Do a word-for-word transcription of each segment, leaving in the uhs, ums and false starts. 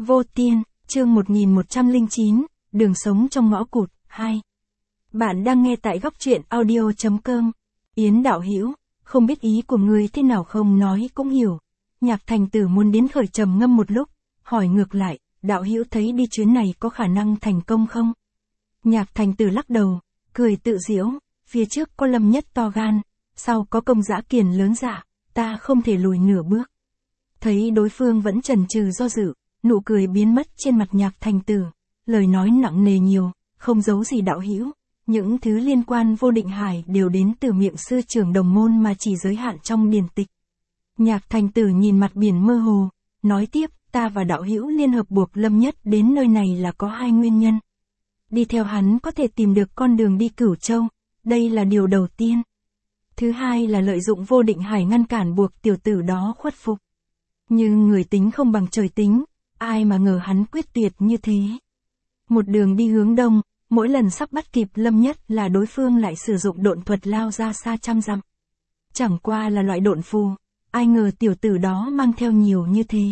Vô Tiên, chương một nghìn một trăm lẻ chín, Đường sống trong ngõ cụt, hai. Bạn đang nghe tại góc truyện audio.com. Yến đạo hữu, không biết ý của người thế nào không nói cũng hiểu. Nhạc Thành Tử muốn đến khởi trầm ngâm một lúc, hỏi ngược lại, đạo hữu thấy đi chuyến này có khả năng thành công không? Nhạc Thành Tử lắc đầu, cười tự giễu, phía trước có Lâm Nhất to gan, sau có Công Dã Kiền lớn dạ, ta không thể lùi nửa bước. Thấy đối phương vẫn chần chừ do dự, nụ cười biến mất trên mặt Nhạc Thành Tử, lời nói nặng nề nhiều, không giấu gì đạo hữu, những thứ liên quan Vô Định Hải đều đến từ miệng sư trưởng đồng môn mà chỉ giới hạn trong điển tịch. Nhạc Thành Tử nhìn mặt biển mơ hồ, nói tiếp, ta và đạo hữu liên hợp buộc Lâm Nhất đến nơi này là có hai nguyên nhân. Đi theo hắn có thể tìm được con đường đi Cửu Châu, đây là điều đầu tiên. Thứ hai là lợi dụng Vô Định Hải ngăn cản buộc tiểu tử đó khuất phục. Nhưng người tính không bằng trời tính, ai mà ngờ hắn quyết tuyệt như thế. Một đường đi hướng đông, mỗi lần sắp bắt kịp Lâm Nhất là đối phương lại sử dụng độn thuật lao ra xa trăm dặm. Chẳng qua là loại độn phù, ai ngờ tiểu tử đó mang theo nhiều như thế.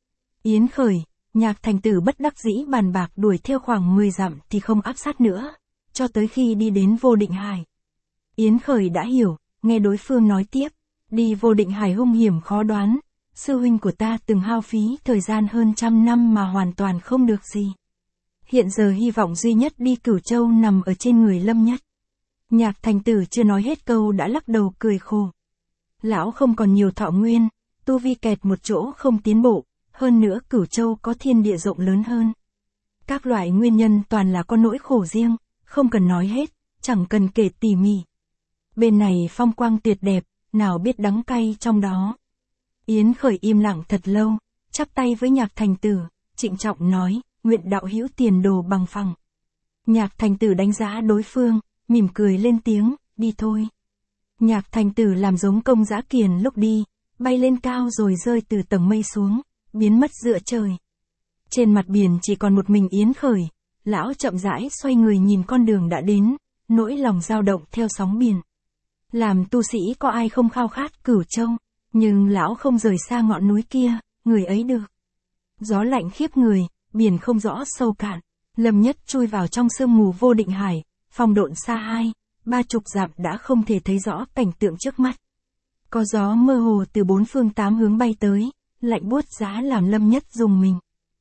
Yến khởi, Nhạc Thành Tử bất đắc dĩ bàn bạc đuổi theo khoảng mười dặm thì không áp sát nữa, cho tới khi đi đến Vô Định Hải. Yến khởi đã hiểu, nghe đối phương nói tiếp, đi Vô Định Hải hung hiểm khó đoán, sư huynh của ta từng hao phí thời gian hơn trăm năm mà hoàn toàn không được gì. Hiện giờ hy vọng duy nhất đi Cửu Châu nằm ở trên người Lâm Nhất. Nhạc Thành Tử chưa nói hết câu đã lắc đầu cười khổ. Lão không còn nhiều thọ nguyên, tu vi kẹt một chỗ không tiến bộ, hơn nữa Cửu Châu có thiên địa rộng lớn hơn. Các loại nguyên nhân toàn là có nỗi khổ riêng, không cần nói hết, chẳng cần kể tỉ mỉ. Bên này phong quang tuyệt đẹp, nào biết đắng cay trong đó. Yến khởi im lặng thật lâu, chắp tay với Nhạc Thành Tử, trịnh trọng nói, nguyện đạo hữu tiền đồ bằng phẳng. Nhạc Thành Tử đánh giá đối phương, mỉm cười lên tiếng, đi thôi. Nhạc Thành Tử làm giống Công Dã Kiền lúc đi, bay lên cao rồi rơi từ tầng mây xuống, biến mất giữa trời. Trên mặt biển chỉ còn một mình Yến khởi, lão chậm rãi xoay người nhìn con đường đã đến, nỗi lòng dao động theo sóng biển. Làm tu sĩ có ai không khao khát Cửu Châu, nhưng lão không rời xa ngọn núi kia, người ấy được. Gió lạnh khiếp người, biển không rõ sâu cạn, Lâm Nhất chui vào trong sương mù Vô Định Hải, phong độn xa hai, ba chục dặm đã không thể thấy rõ cảnh tượng trước mắt. Có gió mơ hồ từ bốn phương tám hướng bay tới, lạnh buốt giá làm Lâm Nhất rùng mình.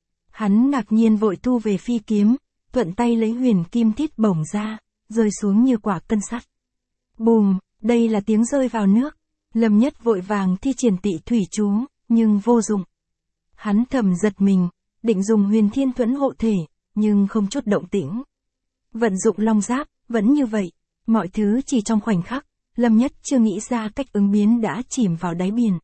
Hắn ngạc nhiên vội thu về phi kiếm, thuận tay lấy huyền kim thiết bổng ra, rơi xuống như quả cân sắt. Bùm, đây là tiếng rơi vào nước. Lâm Nhất vội vàng thi triển Tị Thủy chú, nhưng vô dụng. Hắn thầm giật mình, định dùng Huyền Thiên Thuẫn hộ thể, nhưng không chút động tĩnh. Vận dụng long giáp, vẫn như vậy, mọi thứ chỉ trong khoảnh khắc, Lâm Nhất chưa nghĩ ra cách ứng biến đã chìm vào đáy biển.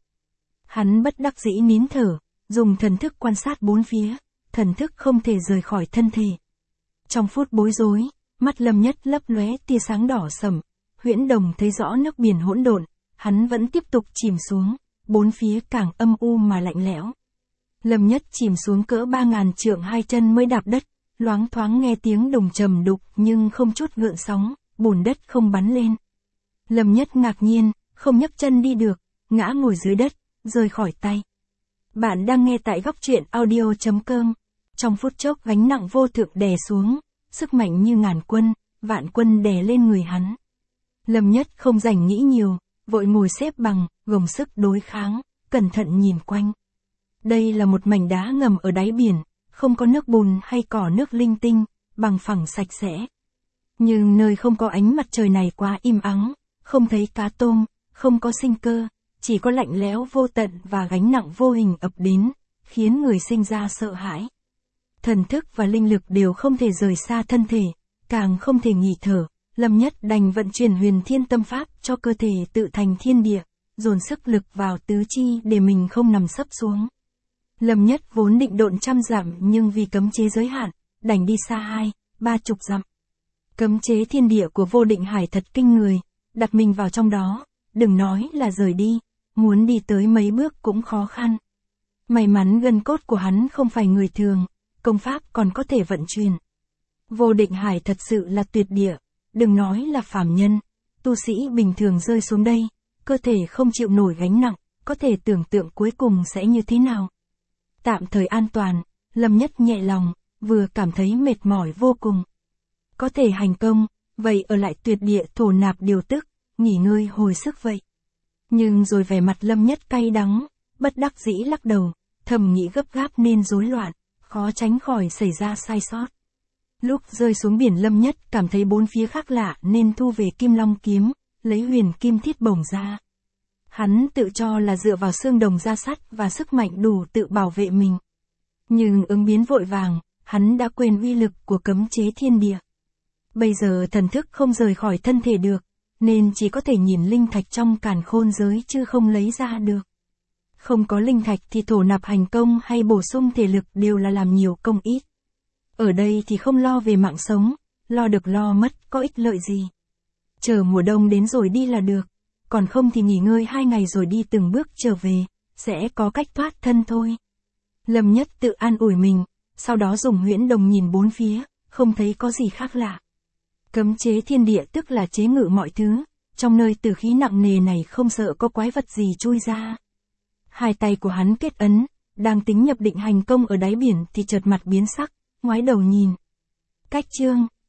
Hắn bất đắc dĩ nín thở, dùng thần thức quan sát bốn phía, thần thức không thể rời khỏi thân thể. Trong phút bối rối, mắt Lâm Nhất lấp lóe tia sáng đỏ sẫm, huyễn đồng thấy rõ nước biển hỗn độn, hắn vẫn tiếp tục chìm xuống, bốn phía càng âm u mà lạnh lẽo. Lâm Nhất chìm xuống cỡ ba ngàn trượng hai chân mới đạp đất, loáng thoáng nghe tiếng đồng trầm đục nhưng không chút gợn sóng, bùn đất không bắn lên. Lâm Nhất ngạc nhiên, không nhấc chân đi được, ngã ngồi dưới đất, rơi khỏi tay. Bạn đang nghe tại góc truyện audio.com. Trong phút chốc gánh nặng vô thượng đè xuống, sức mạnh như ngàn quân, vạn quân đè lên người hắn. Lâm Nhất không rảnh nghĩ nhiều, vội ngồi xếp bằng, gồng sức đối kháng, cẩn thận nhìn quanh. Đây là một mảnh đá ngầm ở đáy biển, không có nước bùn hay cỏ nước linh tinh, bằng phẳng sạch sẽ. Nhưng nơi không có ánh mặt trời này quá im ắng, không thấy cá tôm, không có sinh cơ, chỉ có lạnh lẽo vô tận và gánh nặng vô hình ập đến, khiến người sinh ra sợ hãi. Thần thức và linh lực đều không thể rời xa thân thể, càng không thể nghỉ thở. Lâm Nhất đành vận chuyển Huyền Thiên Tâm Pháp cho cơ thể tự thành thiên địa, dồn sức lực vào tứ chi để mình không nằm sấp xuống. Lâm Nhất vốn định độn trăm dặm nhưng vì cấm chế giới hạn, đành đi xa hai, ba chục dặm. Cấm chế thiên địa của Vô Định Hải thật kinh người, đặt mình vào trong đó, đừng nói là rời đi, muốn đi tới mấy bước cũng khó khăn. May mắn gân cốt của hắn không phải người thường, công pháp còn có thể vận chuyển. Vô Định Hải thật sự là tuyệt địa. Đừng nói là phàm nhân, tu sĩ bình thường rơi xuống đây, cơ thể không chịu nổi gánh nặng, có thể tưởng tượng cuối cùng sẽ như thế nào. Tạm thời an toàn, Lâm Nhất nhẹ lòng, vừa cảm thấy mệt mỏi vô cùng. Có thể hành công, vậy ở lại tuyệt địa thổ nạp điều tức, nghỉ ngơi hồi sức vậy. Nhưng rồi vẻ mặt Lâm Nhất cay đắng, bất đắc dĩ lắc đầu, thầm nghĩ gấp gáp nên rối loạn, khó tránh khỏi xảy ra sai sót. Lúc rơi xuống biển Lâm Nhất cảm thấy bốn phía khác lạ nên thu về Kim Long kiếm, lấy huyền kim thiết bổng ra. Hắn tự cho là dựa vào xương đồng da sắt và sức mạnh đủ tự bảo vệ mình. Nhưng ứng biến vội vàng, hắn đã quên uy lực của cấm chế thiên địa. Bây giờ thần thức không rời khỏi thân thể được, nên chỉ có thể nhìn linh thạch trong càn khôn giới chứ không lấy ra được. Không có linh thạch thì thổ nạp hành công hay bổ sung thể lực đều là làm nhiều công ít. Ở đây thì không lo về mạng sống, lo được lo mất có ích lợi gì. Chờ mùa đông đến rồi đi là được, còn không thì nghỉ ngơi hai ngày rồi đi từng bước trở về, sẽ có cách thoát thân thôi. Lâm Nhất tự an ủi mình, sau đó dùng huyễn đồng nhìn bốn phía, không thấy có gì khác lạ. Cấm chế thiên địa tức là chế ngự mọi thứ, trong nơi tử khí nặng nề này không sợ có quái vật gì chui ra. Hai tay của hắn kết ấn, đang tính nhập định hành công ở đáy biển thì chợt mặt biến sắc, ngoái đầu nhìn. Cách chương